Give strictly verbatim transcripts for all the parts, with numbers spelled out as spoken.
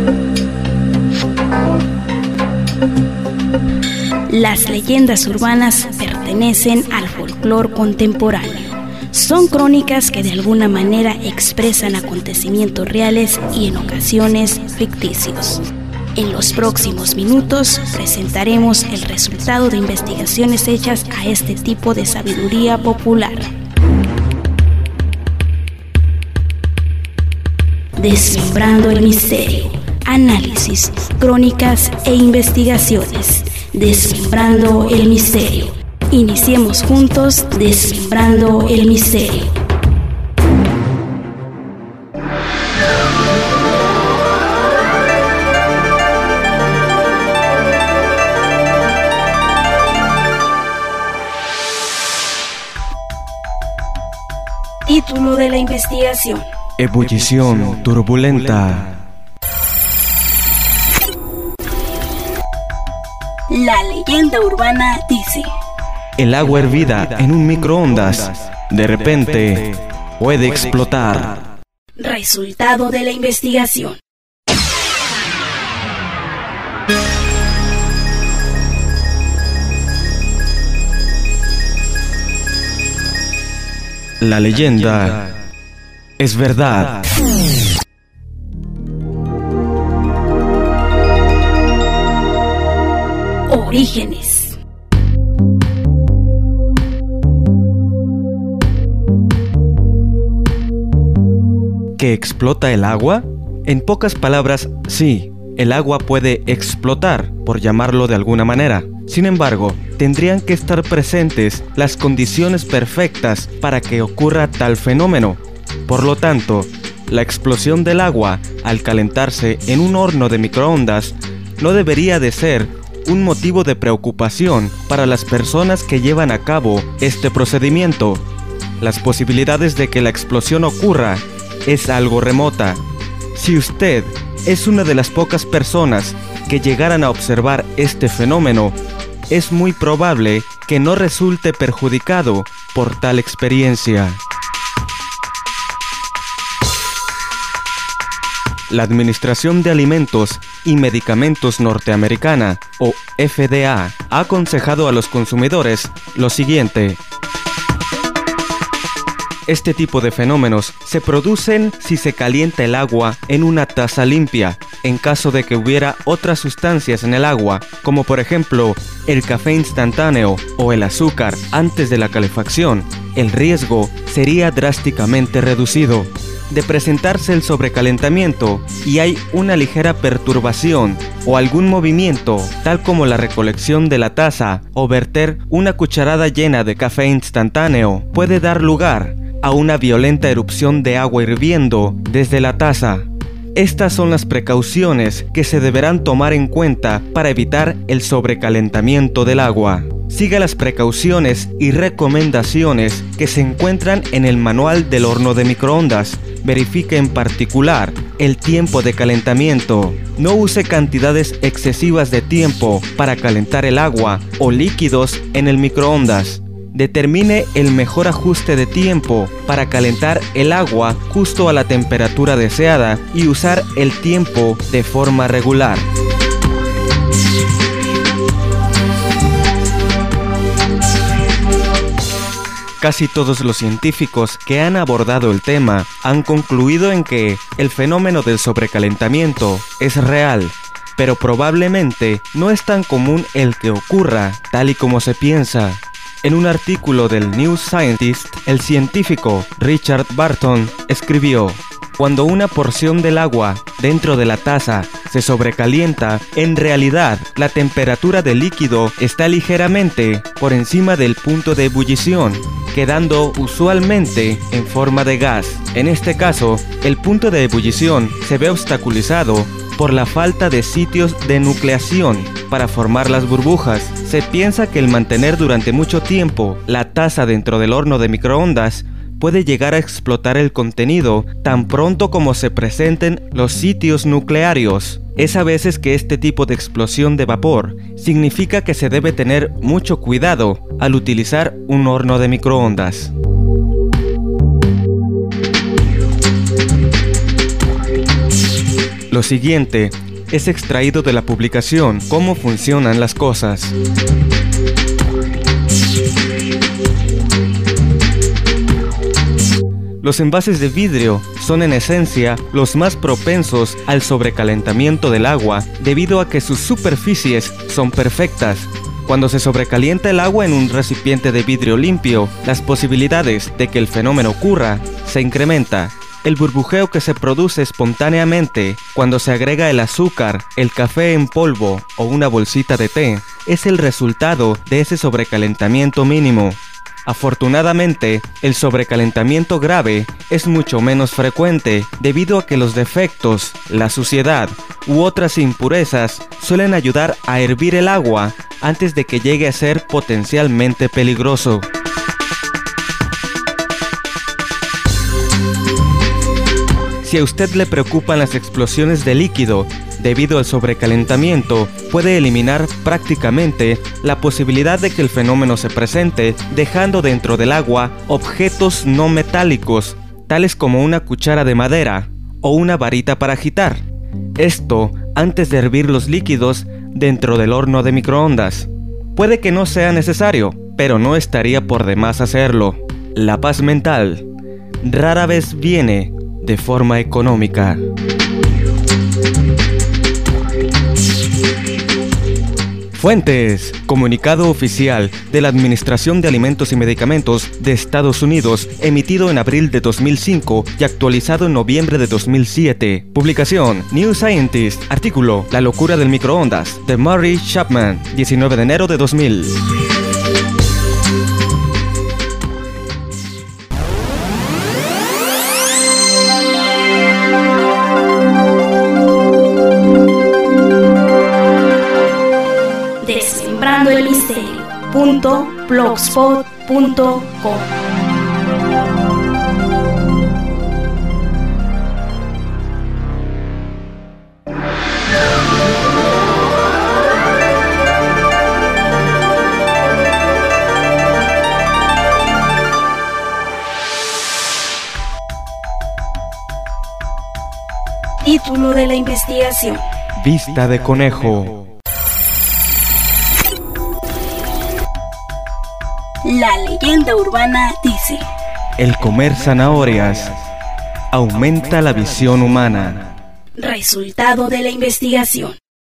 Las leyendas urbanas pertenecen al folclore contemporáneo. Son crónicas que de alguna manera expresan acontecimientos reales y en ocasiones ficticios. En los próximos minutos presentaremos el resultado de investigaciones hechas a este tipo de sabiduría popular. Desmembrando el misterio. Análisis, crónicas e investigaciones. Desmembrando el misterio. Iniciemos juntos Desmembrando el misterio. Título de la investigación: Ebullición turbulenta. La leyenda urbana dice: el agua hervida en un microondas, de repente, puede explotar. Resultado de la investigación: la leyenda es verdad. Orígenes. ¿Que explota el agua? En pocas palabras, sí, el agua puede explotar, por llamarlo de alguna manera. Sin embargo, tendrían que estar presentes las condiciones perfectas para que ocurra tal fenómeno. Por lo tanto, la explosión del agua al calentarse en un horno de microondas no debería de ser un motivo de preocupación para las personas que llevan a cabo este procedimiento. Las posibilidades de que la explosión ocurra es algo remota. Si usted es una de las pocas personas que llegaran a observar este fenómeno, es muy probable que no resulte perjudicado por tal experiencia. La Administración de Alimentos y Medicamentos Norteamericana, o F D A, ha aconsejado a los consumidores lo siguiente. Este tipo de fenómenos se producen si se calienta el agua en una taza limpia, en caso de que hubiera otras sustancias en el agua, como por ejemplo el café instantáneo o el azúcar antes de la calefacción. El riesgo sería drásticamente reducido. De presentarse el sobrecalentamiento y hay una ligera perturbación o algún movimiento, tal como la recolección de la taza o verter una cucharada llena de café instantáneo, puede dar lugar a una violenta erupción de agua hirviendo desde la taza. Estas son las precauciones que se deberán tomar en cuenta para evitar el sobrecalentamiento del agua. Siga las precauciones y recomendaciones que se encuentran en el manual del horno de microondas. Verifique en particular el tiempo de calentamiento. No use cantidades excesivas de tiempo para calentar el agua o líquidos en el microondas. Determine el mejor ajuste de tiempo para calentar el agua justo a la temperatura deseada y usar el tiempo de forma regular. Casi todos los científicos que han abordado el tema han concluido en que el fenómeno del sobrecalentamiento es real, pero probablemente no es tan común el que ocurra tal y como se piensa. En un artículo del New Scientist, el científico Richard Barton escribió: cuando una porción del agua dentro de la taza se sobrecalienta, en realidad la temperatura del líquido está ligeramente por encima del punto de ebullición, quedando usualmente en forma de gas. En este caso, el punto de ebullición se ve obstaculizado por la falta de sitios de nucleación para formar las burbujas. Se piensa que el mantener durante mucho tiempo la taza dentro del horno de microondas puede llegar a explotar el contenido tan pronto como se presenten los sitios nuclearios. Es a veces que este tipo de explosión de vapor significa que se debe tener mucho cuidado al utilizar un horno de microondas. Lo siguiente es extraído de la publicación Cómo funcionan las cosas. Los envases de vidrio son en esencia los más propensos al sobrecalentamiento del agua debido a que sus superficies son perfectas. Cuando se sobrecalienta el agua en un recipiente de vidrio limpio, las posibilidades de que el fenómeno ocurra se incrementa. El burbujeo que se produce espontáneamente cuando se agrega el azúcar, el café en polvo o una bolsita de té es el resultado de ese sobrecalentamiento mínimo. Afortunadamente, el sobrecalentamiento grave es mucho menos frecuente debido a que los defectos, la suciedad u otras impurezas suelen ayudar a hervir el agua antes de que llegue a ser potencialmente peligroso. Si a usted le preocupan las explosiones de líquido debido al sobrecalentamiento, puede eliminar prácticamente la posibilidad de que el fenómeno se presente, dejando dentro del agua objetos no metálicos, tales como una cuchara de madera o una varita para agitar. Esto antes de hervir los líquidos dentro del horno de microondas. Puede que no sea necesario, pero no estaría por demás hacerlo. La paz mental rara vez viene de forma económica. Fuentes: Comunicado oficial de la Administración de Alimentos y Medicamentos de Estados Unidos, emitido en abril de dos mil cinco y actualizado en noviembre de dos mil siete. Publicación: New Scientist. Artículo: La locura del microondas, de Murray Chapman, diecinueve de enero de dos mil. Descifrando el misterio punto blogspot punto com. Título de la investigación: Vista de conejo. La leyenda urbana dice: el comer zanahorias aumenta la visión humana. Resultado de la investigación: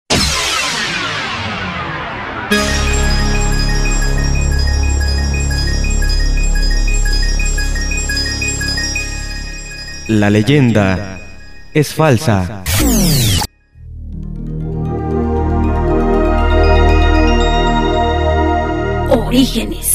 la leyenda es falsa. Orígenes.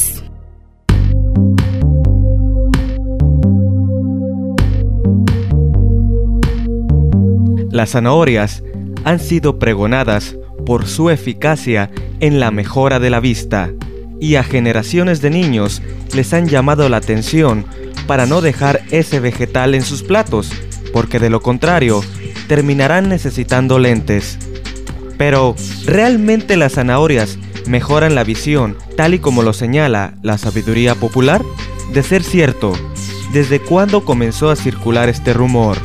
Las zanahorias han sido pregonadas por su eficacia en la mejora de la vista, y a generaciones de niños les han llamado la atención para no dejar ese vegetal en sus platos, porque de lo contrario terminarán necesitando lentes. Pero, ¿realmente las zanahorias mejoran la visión tal y como lo señala la sabiduría popular? De ser cierto, ¿desde cuándo comenzó a circular este rumor?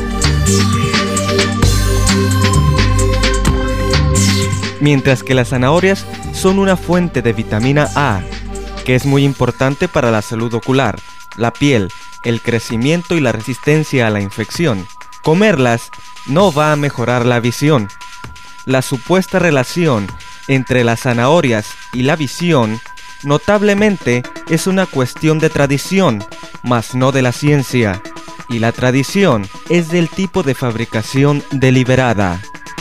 Mientras que las zanahorias son una fuente de vitamina A, que es muy importante para la salud ocular, la piel, el crecimiento y la resistencia a la infección, comerlas no va a mejorar la visión. La supuesta relación entre las zanahorias y la visión notablemente es una cuestión de tradición, mas no de la ciencia, y la tradición es del tipo de fabricación deliberada.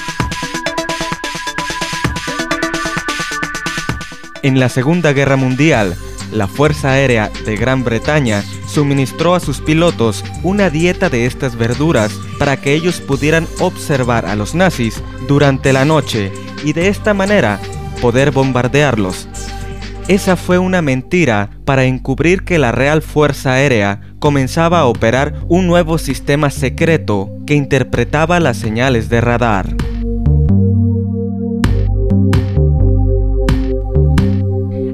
En la Segunda Guerra Mundial, la Fuerza Aérea de Gran Bretaña suministró a sus pilotos una dieta de estas verduras para que ellos pudieran observar a los nazis durante la noche y de esta manera poder bombardearlos. Esa fue una mentira para encubrir que la Real Fuerza Aérea comenzaba a operar un nuevo sistema secreto que interpretaba las señales de radar.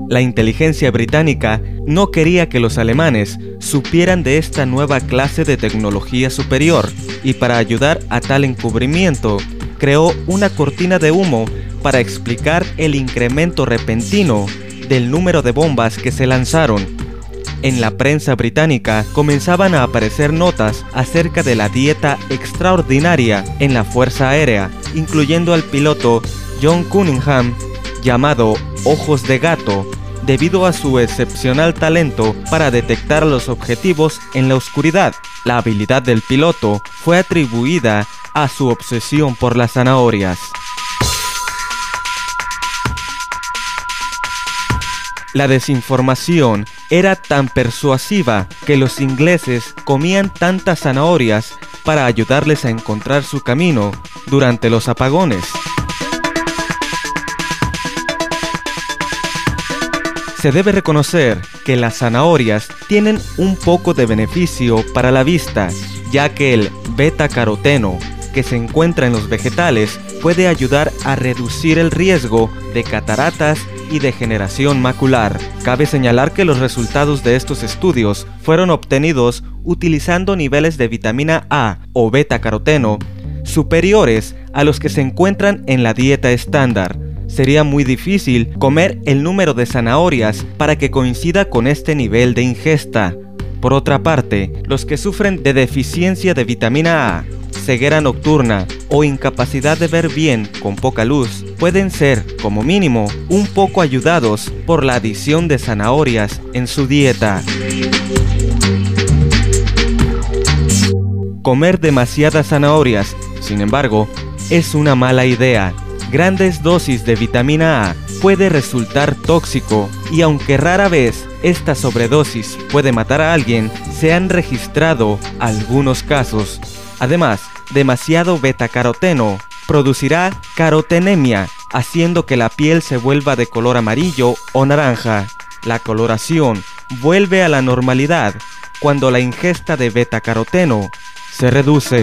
La inteligencia británica no quería que los alemanes supieran de esta nueva clase de tecnología superior, y para ayudar a tal encubrimiento, creó una cortina de humo para explicar el incremento repentino del número de bombas que se lanzaron. En la prensa británica comenzaban a aparecer notas acerca de la dieta extraordinaria en la Fuerza Aérea, incluyendo al piloto John Cunningham, llamado Ojos de Gato, debido a su excepcional talento para detectar los objetivos en la oscuridad. La habilidad del piloto fue atribuida a su obsesión por las zanahorias. La desinformación era tan persuasiva que los ingleses comían tantas zanahorias para ayudarles a encontrar su camino durante los apagones. Se debe reconocer que las zanahorias tienen un poco de beneficio para la vista, ya que el beta-caroteno que se encuentra en los vegetales puede ayudar a reducir el riesgo de cataratas y degeneración macular. Cabe señalar que los resultados de estos estudios fueron obtenidos utilizando niveles de vitamina A o beta-caroteno superiores a los que se encuentran en la dieta estándar. Sería muy difícil comer el número de zanahorias para que coincida con este nivel de ingesta. Por otra parte, los que sufren de deficiencia de vitamina A, ceguera nocturna o incapacidad de ver bien con poca luz pueden ser, como mínimo, un poco ayudados por la adición de zanahorias en su dieta. Comer demasiadas zanahorias, sin embargo, es una mala idea. Grandes dosis de vitamina A puede resultar tóxico, y aunque rara vez esta sobredosis puede matar a alguien, se han registrado algunos casos. Además, demasiado betacaroteno producirá carotenemia, haciendo que la piel se vuelva de color amarillo o naranja. La coloración vuelve a la normalidad cuando la ingesta de betacaroteno se reduce.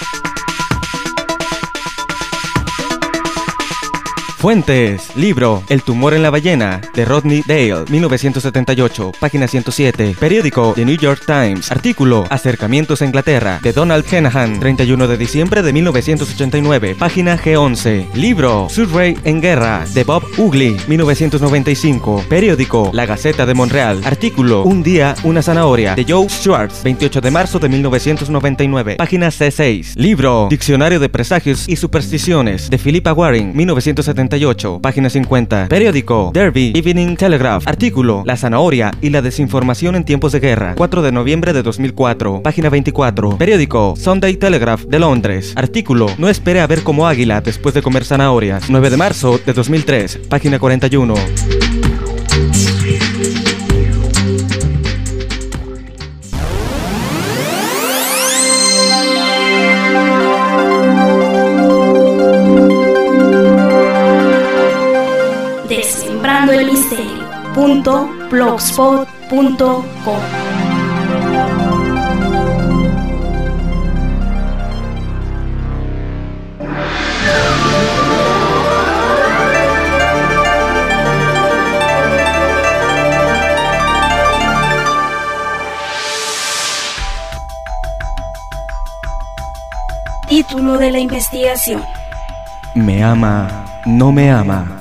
Fuentes: libro El tumor en la ballena, de Rodney Dale, mil novecientos setenta y ocho, página ciento siete. Periódico The New York Times. Artículo Acercamientos a Inglaterra, de Donald Henahan, treinta y uno de diciembre de mil novecientos ochenta y nueve, página G once. Libro Surrey en guerra, de Bob Ugly, mil novecientos noventa y cinco. Periódico La Gaceta de Montreal. Artículo Un día, una zanahoria, de Joe Schwartz, veintiocho de marzo de mil novecientos noventa y nueve, página C seis. Libro Diccionario de Presagios y Supersticiones, de Philippa Waring, mil novecientos setenta y ocho, página cincuenta. Periódico Derby Evening Telegraph. Artículo La zanahoria y la desinformación en tiempos de guerra, cuatro de noviembre de dos mil cuatro, página veinticuatro. Periódico Sunday Telegraph de Londres. Artículo No espere a ver como águila después de comer zanahorias, nueve de marzo de dos mil tres, página cuarenta y uno. Descifrando el misterio punto blogspot punto com. Título de la investigación: ¿Me ama? ¿No me ama?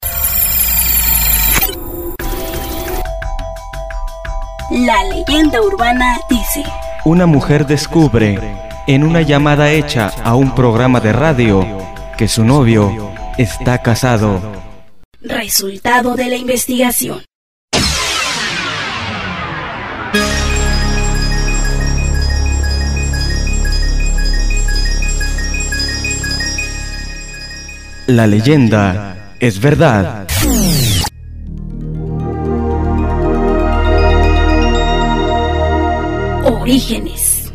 La leyenda urbana dice: Una mujer descubre, en una llamada hecha a un programa de radio, que su novio está casado. Resultado de la investigación: La leyenda es verdad. Orígenes.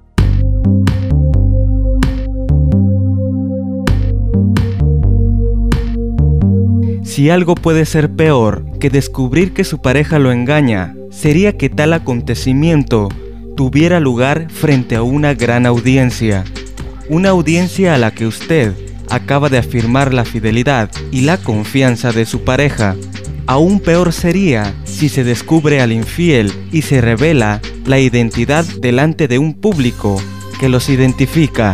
Si algo puede ser peor que descubrir que su pareja lo engaña, sería que tal acontecimiento tuviera lugar frente a una gran audiencia. Una audiencia a la que usted acaba de afirmar la fidelidad y la confianza de su pareja. Aún peor sería si se descubre al infiel y se revela la identidad delante de un público que los identifica.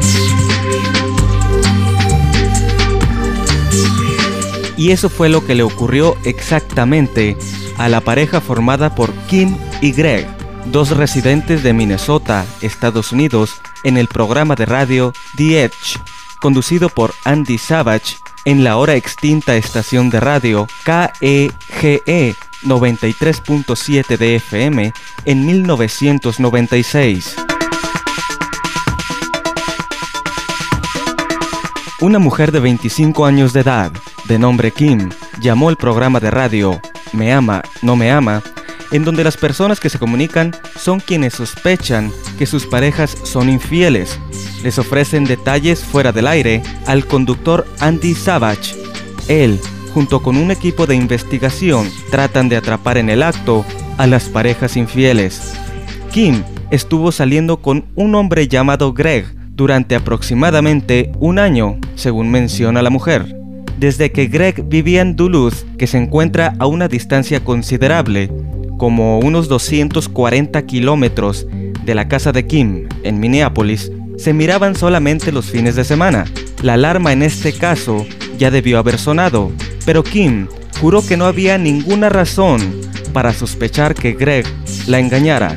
Y eso fue lo que le ocurrió exactamente a la pareja formada por Kim y Greg, dos residentes de Minnesota, Estados Unidos, en el programa de radio The Edge, conducido por Andy Savage en la ahora extinta estación de radio K E G E noventa y tres punto siete de F M en mil novecientos noventa y seis. Una mujer de veinticinco años de edad, de nombre Kim, llamó el programa de radio Me Ama, No Me Ama, en donde las personas que se comunican son quienes sospechan que sus parejas son infieles. Les ofrecen detalles fuera del aire al conductor Andy Savage. Él, junto con un equipo de investigación, tratan de atrapar en el acto a las parejas infieles. Kim estuvo saliendo con un hombre llamado Greg durante aproximadamente un año, según menciona la mujer. Desde que Greg vivía en Duluth, que se encuentra a una distancia considerable, como unos doscientos cuarenta kilómetros de la casa de Kim, en Minneapolis, se miraban solamente los fines de semana. La alarma en este caso ya debió haber sonado, pero Kim juró que no había ninguna razón para sospechar que Greg la engañara.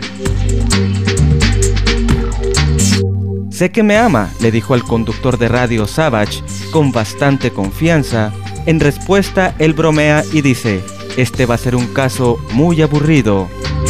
Sé que me ama, le dijo al conductor de radio Savage con bastante confianza. En respuesta, él bromea y dice: este va a ser un caso muy aburrido.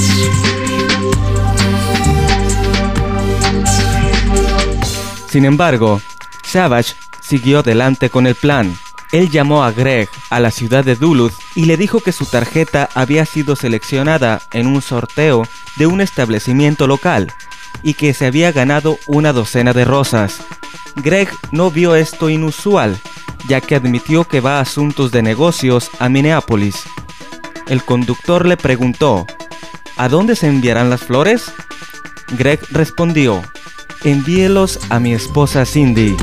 Sin embargo, Savage siguió adelante con el plan. Él llamó a Greg a la ciudad de Duluth y le dijo que su tarjeta había sido seleccionada en un sorteo de un establecimiento local y que se había ganado una docena de rosas. Greg no vio esto inusual, ya que admitió que va a asuntos de negocios a Minneapolis. El conductor le preguntó: ¿a dónde se enviarán las flores? Greg respondió: envíelos a mi esposa Cindy.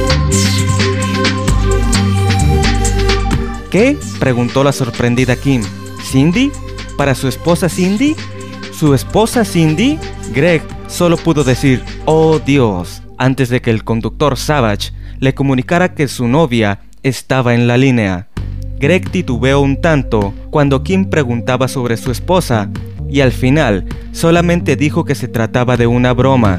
¿Qué?, preguntó la sorprendida Kim. ¿Cindy? ¿Para su esposa Cindy? ¿Su esposa Cindy? Greg solo pudo decir: ¡oh Dios!, antes de que el conductor Savage le comunicara que su novia estaba en la línea. Greg titubeó un tanto cuando Kim preguntaba sobre su esposa y al final solamente dijo que se trataba de una broma.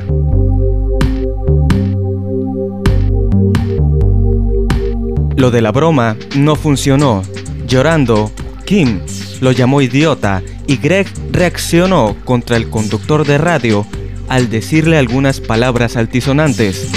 Lo de la broma no funcionó. Llorando, Kim lo llamó idiota y Greg reaccionó contra el conductor de radio al decirle algunas palabras altisonantes.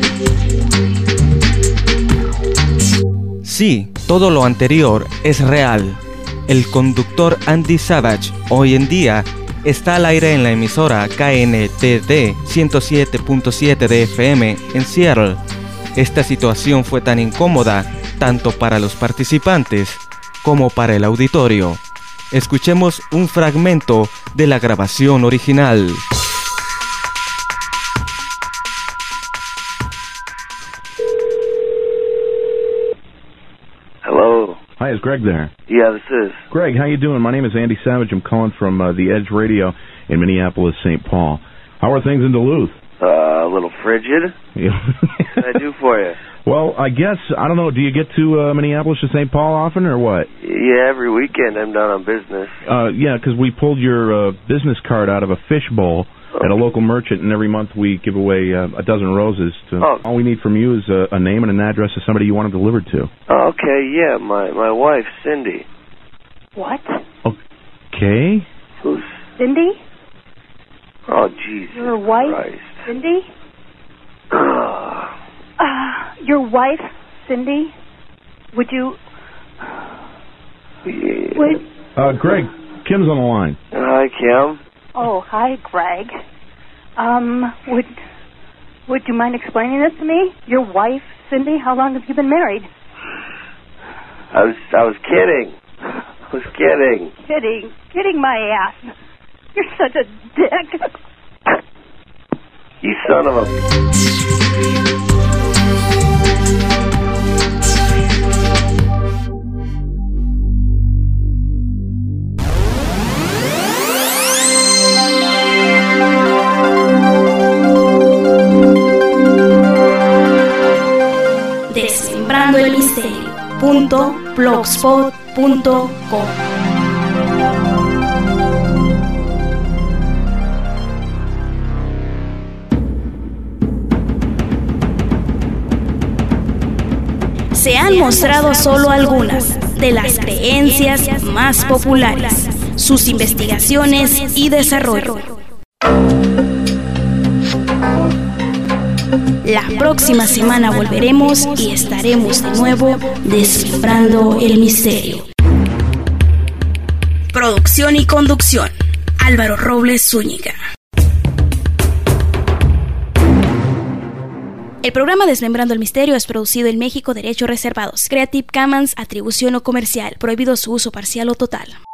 Sí, todo lo anterior es real. El conductor Andy Savage hoy en día está al aire en la emisora K N T D ciento siete punto siete de F M en Seattle. Esta situación fue tan incómoda tanto para los participantes como para el auditorio. Escuchemos un fragmento de la grabación original. Hello. Hi, is Greg there? Yeah, this is. Greg, how you doing? My name is Andy Savage. I'm calling from uh, the Edge Radio in Minneapolis, Saint Paul. How are things in Duluth? Uh, a little frigid. What can I do for you? Well, I guess, I don't know, do you get to uh, Minneapolis to Saint Paul often or what? Yeah, every weekend I'm down on business. Uh, yeah, because we pulled your uh, business card out of a fish bowl okay. at a local merchant, and every month we give away uh, a dozen roses. To, oh. All we need from you is a, a name and an address of somebody you want them delivered to. Oh, okay, yeah, my, my wife, Cindy. What? Okay. Who's... Cindy? Oh, Jesus Your wife, Christ. Cindy? Uh, your wife, Cindy? Would you... Yeah. Would... Uh, Greg, Kim's on the line. Hi, Kim. Oh, hi, Greg. Um, would... Would you mind explaining this to me? Your wife, Cindy? How long have you been married? I was, I was kidding. I was kidding. Kidding. Kidding my ass. You're such a dick. You son of a... desmembrando el misterio punto blogspot punto com. Se han mostrado solo algunas de las creencias más populares, sus investigaciones y desarrollo. La próxima semana volveremos y estaremos de nuevo desmembrando el misterio. Producción y conducción: Álvaro Robles Zúñiga. El programa Desmembrando el Misterio es producido en México, derechos reservados. Creative Commons, atribución no comercial, prohibido su uso parcial o total.